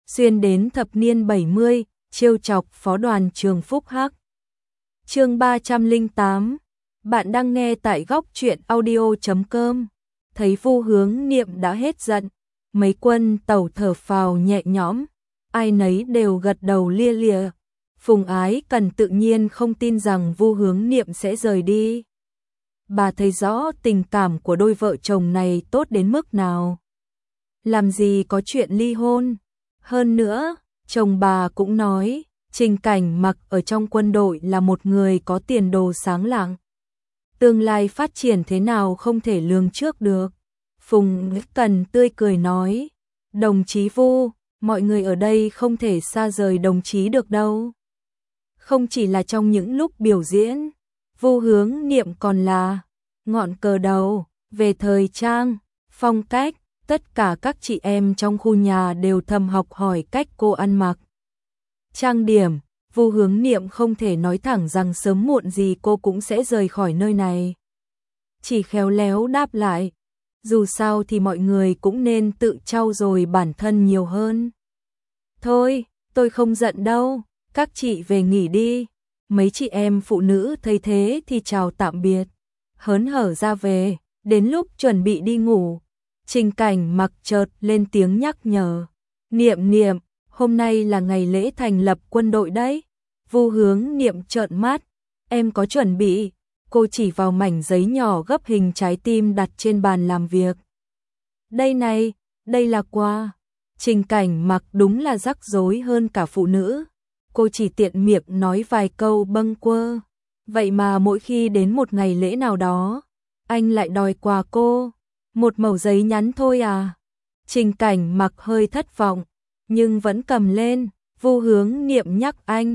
xuyên đến thập niên 70, trêu chọc phó đoàn trường Phúc Hắc. Chương 308. Bạn đang nghe tại góc truyện audio.com. Thấy Vu Hướng Niệm đã hết giận, mấy quân tàu thở phào nhẹ nhõm, ai nấy đều gật đầu lia lịa. Phùng Ái Cần tự nhiên không tin rằng Vu Hướng Niệm sẽ rời đi. Bà thấy rõ tình cảm của đôi vợ chồng này tốt đến mức nào. Làm gì có chuyện ly hôn. Hơn nữa, chồng bà cũng nói, Trình Cảnh Mặc ở trong quân đội là một người có tiền đồ sáng lạng. Tương lai phát triển thế nào không thể lường trước được. Phùng Ái Cần tươi cười nói, đồng chí Vu, mọi người ở đây không thể xa rời đồng chí được đâu. Không chỉ là trong những lúc biểu diễn, Vu Hướng Niệm còn là ngọn cờ đầu, về thời trang, phong cách, tất cả các chị em trong khu nhà đều thầm học hỏi cách cô ăn mặc. Trang điểm, Vu Hướng Niệm không thể nói thẳng rằng sớm muộn gì cô cũng sẽ rời khỏi nơi này. Chỉ khéo léo đáp lại, dù sao thì mọi người cũng nên tự trau dồi bản thân nhiều hơn. Thôi, tôi không giận đâu, các chị về nghỉ đi. Mấy chị em phụ nữ thấy thế thì chào tạm biệt, hớn hở ra về. Đến lúc chuẩn bị đi ngủ, Trình Cảnh Mặc chợt lên tiếng nhắc nhở, Niệm Niệm, hôm nay là ngày lễ thành lập quân đội đấy. Vu Hướng Niệm trợn mắt, em có chuẩn bị. Cô chỉ vào mảnh giấy nhỏ gấp hình trái tim đặt trên bàn làm việc. Đây này, đây là quà. Trình Cảnh Mặc đúng là rắc rối hơn cả phụ nữ. Cô chỉ tiện miệng nói vài câu bâng quơ. Vậy mà mỗi khi đến một ngày lễ nào đó, anh lại đòi quà cô. Một mẩu giấy nhắn thôi à? Trình Cảnh Mặc hơi thất vọng, nhưng vẫn cầm lên. Vu Hướng Niệm nhắc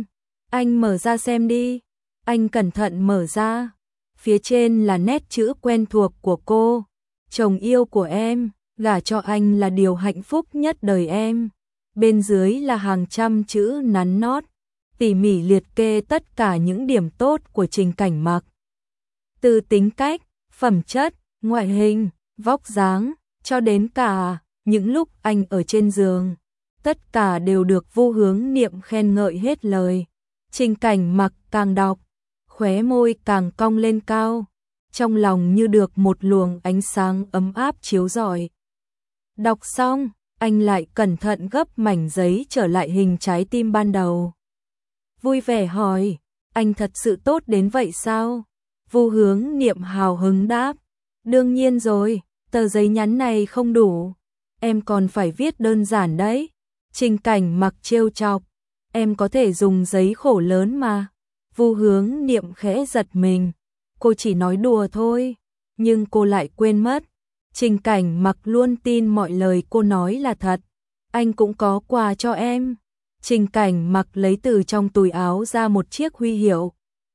anh mở ra xem đi. Anh cẩn thận mở ra. Phía trên là nét chữ quen thuộc của cô. Chồng yêu của em, gả cho anh là điều hạnh phúc nhất đời em. Bên dưới là hàng trăm chữ nắn nót, tỉ mỉ liệt kê tất cả những điểm tốt của Trình Cảnh Mặc. Từ tính cách, phẩm chất, ngoại hình, vóc dáng, cho đến cả những lúc anh ở trên giường. Tất cả đều được Vu Hướng Niệm khen ngợi hết lời. Trình Cảnh Mặc càng đọc, khóe môi càng cong lên cao, trong lòng như được một luồng ánh sáng ấm áp chiếu rọi. Đọc xong, anh lại cẩn thận gấp mảnh giấy trở lại hình trái tim ban đầu. Vui vẻ hỏi, anh thật sự tốt đến vậy sao? Vu Hướng Niệm hào hứng đáp, đương nhiên rồi, tờ giấy nhắn này không đủ, em còn phải viết đơn giản đấy. Trình Cảnh Mặc trêu chọc, em có thể dùng giấy khổ lớn mà. Vu Hướng Niệm khẽ giật mình, cô chỉ nói đùa thôi, nhưng cô lại quên mất. Trình Cảnh Mặc luôn tin mọi lời cô nói là thật. Anh cũng có quà cho em. Trình Cảnh Mặc lấy từ trong túi áo ra một chiếc huy hiệu.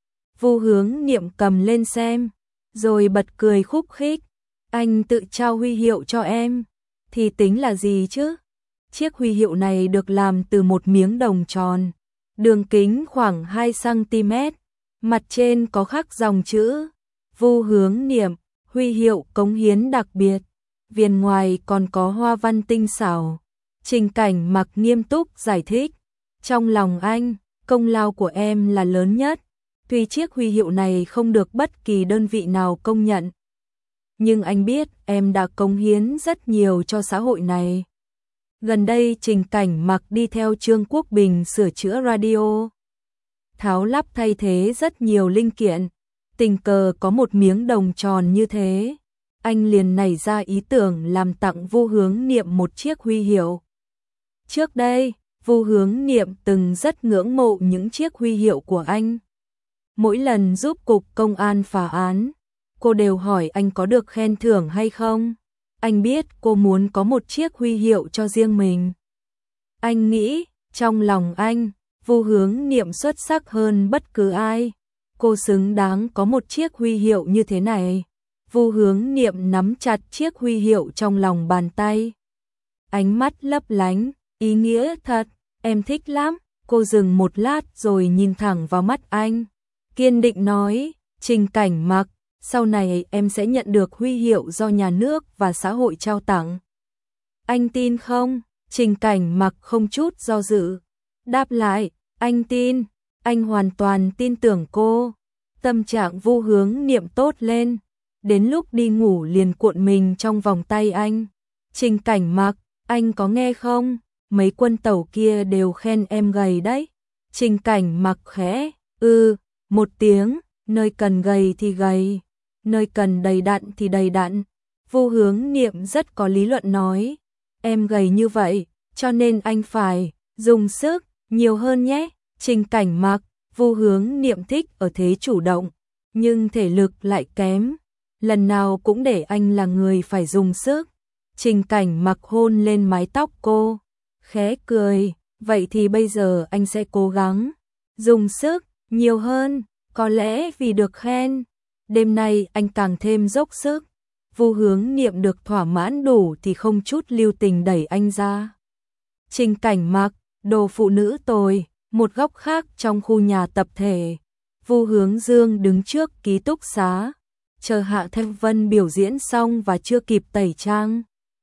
Vu Hướng Niệm cầm lên xem, rồi bật cười khúc khích. Anh tự trao huy hiệu cho em, thì tính là gì chứ? Chiếc huy hiệu này được làm từ một miếng đồng tròn, đường kính khoảng 2 cm, mặt trên có khắc dòng chữ Vu Hướng Niệm, huy hiệu cống hiến đặc biệt. Viền ngoài còn có hoa văn tinh xảo. Trình Cảnh Mặc nghiêm túc giải thích, trong lòng anh, công lao của em là lớn nhất. Tuy chiếc huy hiệu này không được bất kỳ đơn vị nào công nhận, nhưng anh biết em đã cống hiến rất nhiều cho xã hội này. Gần đây Trình Cảnh Mặc đi theo Trương Quốc Bình sửa chữa radio, tháo lắp thay thế rất nhiều linh kiện. Tình cờ có một miếng đồng tròn như thế, anh liền nảy ra ý tưởng làm tặng Vu Hướng Niệm một chiếc huy hiệu. Trước đây, Vu Hướng Niệm từng rất ngưỡng mộ những chiếc huy hiệu của anh. Mỗi lần giúp cục công an phá án, cô đều hỏi anh có được khen thưởng hay không. Anh biết cô muốn có một chiếc huy hiệu cho riêng mình. Anh nghĩ, trong lòng anh, Vu Hướng Niệm xuất sắc hơn bất cứ ai. Cô xứng đáng có một chiếc huy hiệu như thế này. Vu Hướng Niệm nắm chặt chiếc huy hiệu trong lòng bàn tay. Ánh mắt lấp lánh, ý nghĩa thật, em thích lắm. Cô dừng một lát rồi nhìn thẳng vào mắt anh, kiên định nói, Trình Cảnh Mặc, sau này em sẽ nhận được huy hiệu do nhà nước và xã hội trao tặng. Anh tin không? Trình Cảnh Mặc không chút do dự, đáp lại, anh tin, anh hoàn toàn tin tưởng cô. Tâm trạng Vu Hướng Niệm tốt lên, đến lúc đi ngủ liền cuộn mình trong vòng tay anh. Trình Cảnh Mặc, anh có nghe không? Mấy quân tẩu kia đều khen em gầy đấy. Trình Cảnh Mặc khẽ, một tiếng, nơi cần gầy thì gầy, nơi cần đầy đặn thì đầy đặn. Vu Hướng Niệm rất có lý luận nói, em gầy như vậy, cho nên anh phải dùng sức nhiều hơn nhé. Trình Cảnh Mặc, Vu Hướng Niệm thích ở thế chủ động, nhưng thể lực lại kém, lần nào cũng để anh là người phải dùng sức. Trình Cảnh Mặc hôn lên mái tóc cô, khẽ cười, vậy thì bây giờ anh sẽ cố gắng dùng sức nhiều hơn, có lẽ vì được khen, đêm nay anh càng thêm dốc sức. Vu Hướng Niệm được thỏa mãn đủ thì không chút lưu tình đẩy anh ra. Trình Cảnh Mặc, đồ phụ nữ tồi. Một góc khác trong khu nhà tập thể, Vu Hướng Dương đứng trước ký túc xá, chờ Hạ Thanh Vân biểu diễn xong và chưa kịp tẩy trang.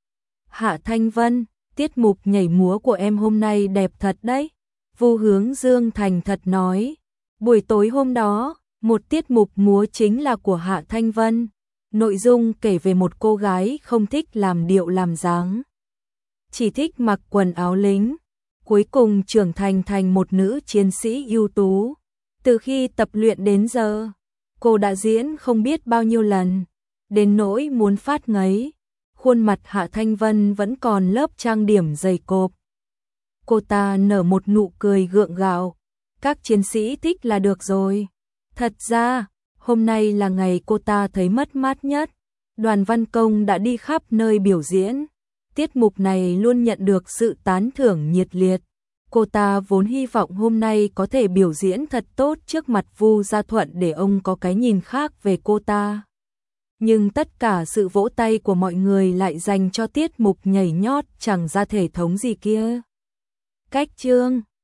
Hạ Thanh Vân, tiết mục nhảy múa của em hôm nay đẹp thật đấy. Vu Hướng Dương thành thật nói, buổi tối hôm đó, một tiết mục múa chính là của Hạ Thanh Vân. Nội dung kể về một cô gái không thích làm điệu làm dáng, chỉ thích mặc quần áo lính, cuối cùng trưởng thành một nữ chiến sĩ ưu tú. Từ khi tập luyện đến giờ, cô đã diễn không biết bao nhiêu lần, đến nỗi muốn phát ngấy. Khuôn mặt Hạ Thanh Vân vẫn còn lớp trang điểm dày cộp. Cô ta nở một nụ cười gượng gạo, các chiến sĩ thích là được rồi. Thật ra, hôm nay là ngày cô ta thấy mất mát nhất. Đoàn văn công đã đi khắp nơi biểu diễn. Tiết mục này luôn nhận được sự tán thưởng nhiệt liệt. Cô ta vốn hy vọng hôm nay có thể biểu diễn thật tốt trước mặt Vu Gia Thuận để ông có cái nhìn khác về cô ta. Nhưng tất cả sự vỗ tay của mọi người lại dành cho tiết mục nhảy nhót chẳng ra thể thống gì kia. Cách chương